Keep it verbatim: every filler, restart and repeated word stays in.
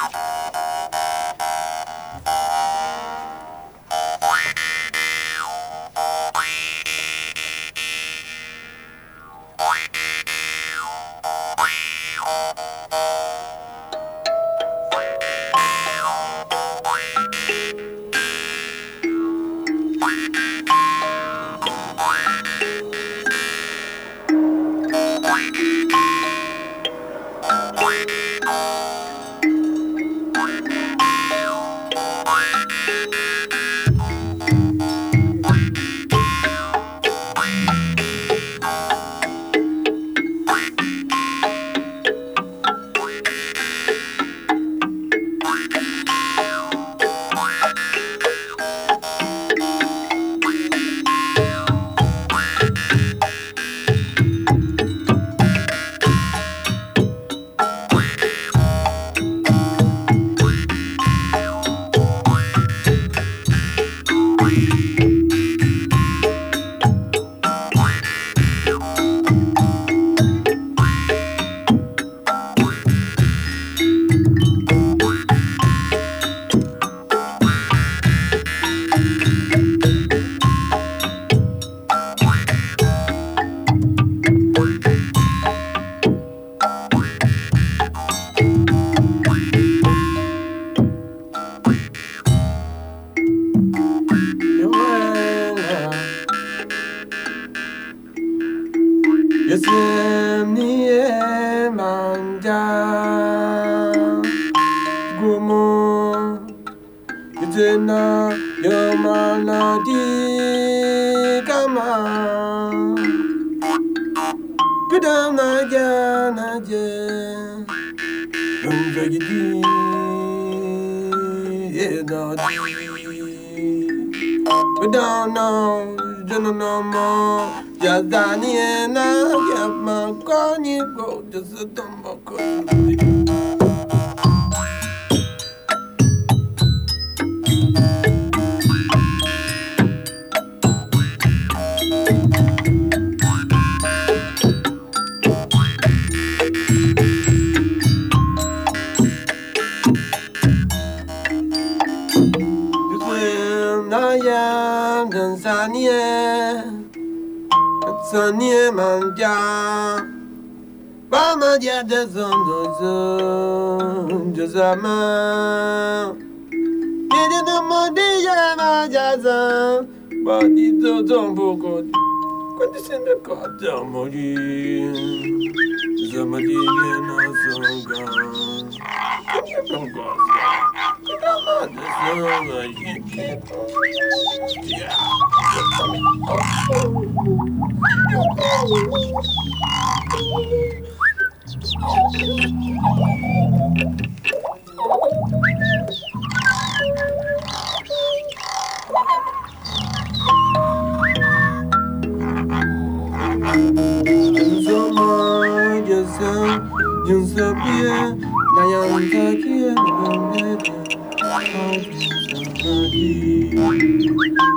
Yosemite manja gumo Yujena yomana di kama Pidam naja naja Rumjagidi Edadi We don't know, don't know more. Just Daniela, yeah, my God, you go, just a dumb Sanye manja Bama dia de zondo zon Jazama Dede de modi ya ma jaza Badi do zombo kodi Quando sende kota mori Zamadi ya na zonga Kanya zonga Kudama de zonga Yiki Yeah You so bien, now you're talking about it.